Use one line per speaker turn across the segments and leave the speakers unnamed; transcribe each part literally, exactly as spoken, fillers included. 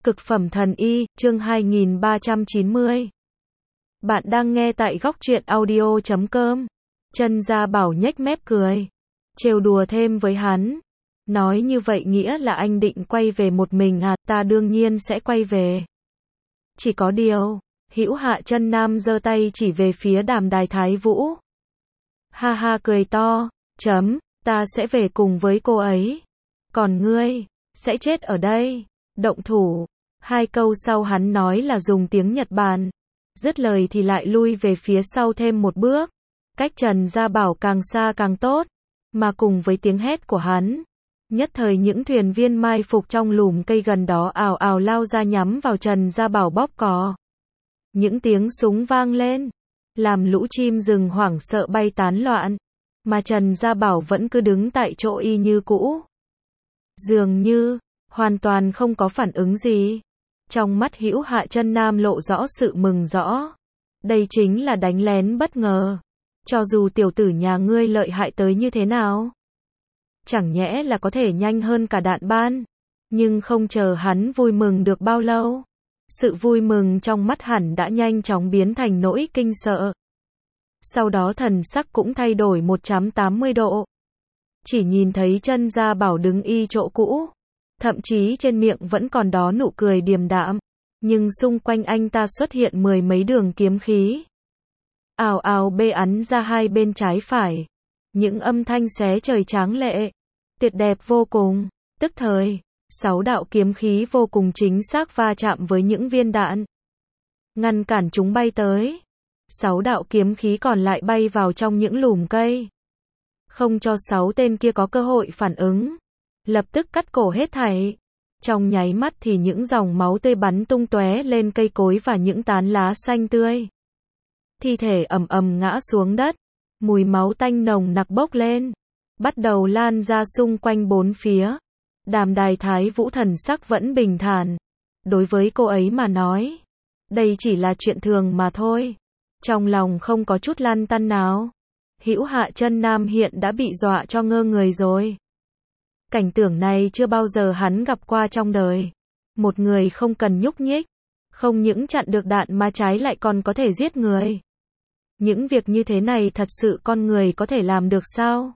Cực phẩm thần y, chương hai nghìn ba trăm chín mươi. Bạn đang nghe tại góc truyện audio chấm com. Trần Gia Bảo nhếch mép cười, trêu đùa thêm với hắn. Nói như vậy nghĩa là anh định quay về một mình à? Ta đương nhiên sẽ quay về. Chỉ có điều, Hữu Hạ Chân Nam giơ tay chỉ về phía Đàm Đài Thái Vũ. Ha ha cười to, chấm, ta sẽ về cùng với cô ấy. Còn ngươi, sẽ chết ở đây. Động thủ. Hai câu sau hắn nói là dùng tiếng Nhật Bản. Dứt lời thì lại lui về phía sau thêm một bước. Cách Trần Gia Bảo càng xa càng tốt. Mà cùng với tiếng hét của hắn, nhất thời những thuyền viên mai phục trong lùm cây gần đó ào ào lao ra nhắm vào Trần Gia Bảo bóp cò. Những tiếng súng vang lên, làm lũ chim rừng hoảng sợ bay tán loạn. Mà Trần Gia Bảo vẫn cứ đứng tại chỗ y như cũ. Dường như hoàn toàn không có phản ứng gì. Trong mắt Hữu Hạ Chân Nam lộ rõ sự mừng rõ. Đây chính là đánh lén bất ngờ. Cho dù tiểu tử nhà ngươi lợi hại tới như thế nào, chẳng nhẽ là có thể nhanh hơn cả đạn ban. Nhưng không chờ hắn vui mừng được bao lâu, sự vui mừng trong mắt hẳn đã nhanh chóng biến thành nỗi kinh sợ. Sau đó thần sắc cũng thay đổi một trăm tám mươi độ. Chỉ nhìn thấy Trần Gia Bảo đứng y chỗ cũ. Thậm chí trên miệng vẫn còn đó nụ cười điềm đạm. Nhưng xung quanh anh ta xuất hiện mười mấy đường kiếm khí. Ào ào bê ắn ra hai bên trái phải. Những âm thanh xé trời tráng lệ. Tuyệt đẹp vô cùng. Tức thời, sáu đạo kiếm khí vô cùng chính xác va chạm với những viên đạn. Ngăn cản chúng bay tới. Sáu đạo kiếm khí còn lại bay vào trong những lùm cây. Không cho sáu tên kia có cơ hội phản ứng. Lập tức cắt cổ hết thảy. Trong nháy mắt thì những dòng máu tươi bắn tung tóe lên cây cối và những tán lá xanh tươi. Thi thể ầm ầm ngã xuống đất. Mùi máu tanh nồng nặc bốc lên. Bắt đầu lan ra xung quanh bốn phía. Đàm Đài Thái Vũ thần sắc vẫn bình thản. Đối với cô ấy mà nói, đây chỉ là chuyện thường mà thôi. Trong lòng không có chút lăn tăn nào. Hữu Hạ Chân Nam hiện đã bị dọa cho ngơ người rồi. Cảnh tượng này chưa bao giờ hắn gặp qua trong đời. Một người không cần nhúc nhích, không những chặn được đạn mà trái lại còn có thể giết người. Những việc như thế này thật sự con người có thể làm được sao?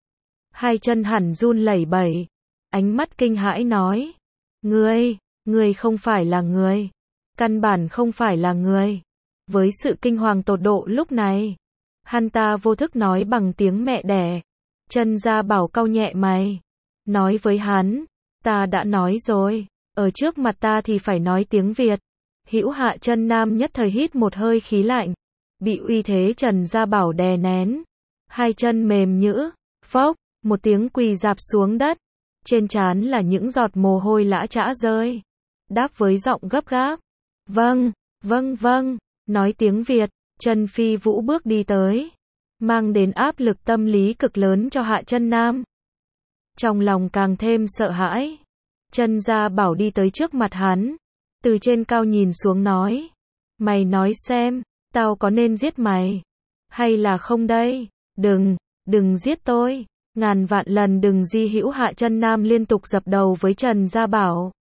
Hai chân hẳn run lẩy bẩy, ánh mắt kinh hãi nói: Ngươi, ngươi không phải là người. Căn bản không phải là người. Với sự kinh hoàng tột độ lúc này, hắn ta vô thức nói bằng tiếng mẹ đẻ. Trần Gia Bảo cau nhẹ mày, nói với hắn: Ta đã nói rồi, ở trước mặt ta thì phải nói tiếng Việt. Hữu Hạ Chân Nam nhất thời hít một hơi khí lạnh, bị uy thế Trần Gia Bảo đè nén, hai chân mềm nhũn, phốc, một tiếng quỳ rạp xuống đất, trên trán là những giọt mồ hôi lã chã rơi. Đáp với giọng gấp gáp: Vâng, vâng vâng. Nói tiếng Việt, Trần Phi Vũ bước đi tới, mang đến áp lực tâm lý cực lớn cho Hạ Chân Nam. Trong lòng càng thêm sợ hãi, Trần Gia Bảo đi tới trước mặt hắn, từ trên cao nhìn xuống nói: Mày nói xem, tao có nên giết mày hay là không đây? Đừng, đừng giết tôi, ngàn vạn lần đừng. Di Hữu Hạ Chân Nam liên tục dập đầu với Trần Gia Bảo.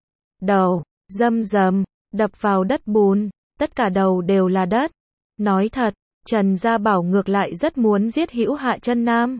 Đầu, rầm rầm, đập vào đất bùn, tất cả đầu đều là đất. Nói thật, Trần Gia Bảo ngược lại rất muốn giết Hữu Hạ Chân Nam.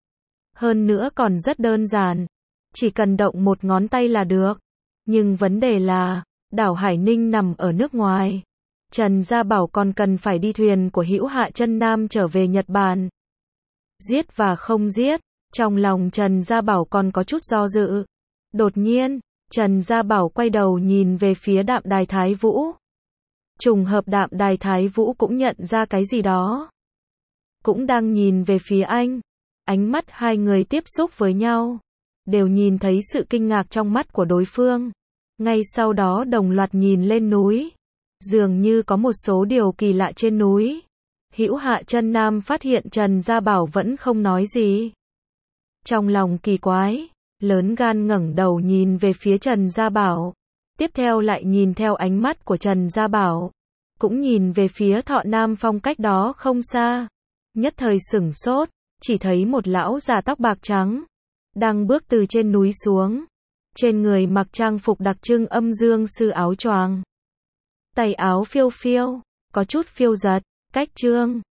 Hơn nữa còn rất đơn giản, chỉ cần động một ngón tay là được. Nhưng vấn đề là, đảo Hải Ninh nằm ở nước ngoài. Trần Gia Bảo còn cần phải đi thuyền của Hữu Hạ Chân Nam trở về Nhật Bản. Giết và không giết, trong lòng Trần Gia Bảo còn có chút do dự. Đột nhiên, Trần Gia Bảo quay đầu nhìn về phía Đạm Đài Thái Vũ. Trùng hợp Đạm Đài Thái Vũ cũng nhận ra cái gì đó, cũng đang nhìn về phía anh. Ánh mắt hai người tiếp xúc với nhau, đều nhìn thấy sự kinh ngạc trong mắt của đối phương. Ngay sau đó đồng loạt nhìn lên núi. Dường như có một số điều kỳ lạ trên núi. Hữu Hạ Chân Nam phát hiện Trần Gia Bảo vẫn không nói gì. Trong lòng kỳ quái, lớn gan ngẩng đầu nhìn về phía Trần Gia Bảo. Tiếp theo lại nhìn theo ánh mắt của Trần Gia Bảo, cũng nhìn về phía Thọ Nam Phong cách đó không xa. Nhất thời sửng sốt, chỉ thấy một lão già tóc bạc trắng đang bước từ trên núi xuống. Trên người mặc trang phục đặc trưng âm dương sư áo choàng. Tay áo phiêu phiêu, có chút phiêu giật, cách trương.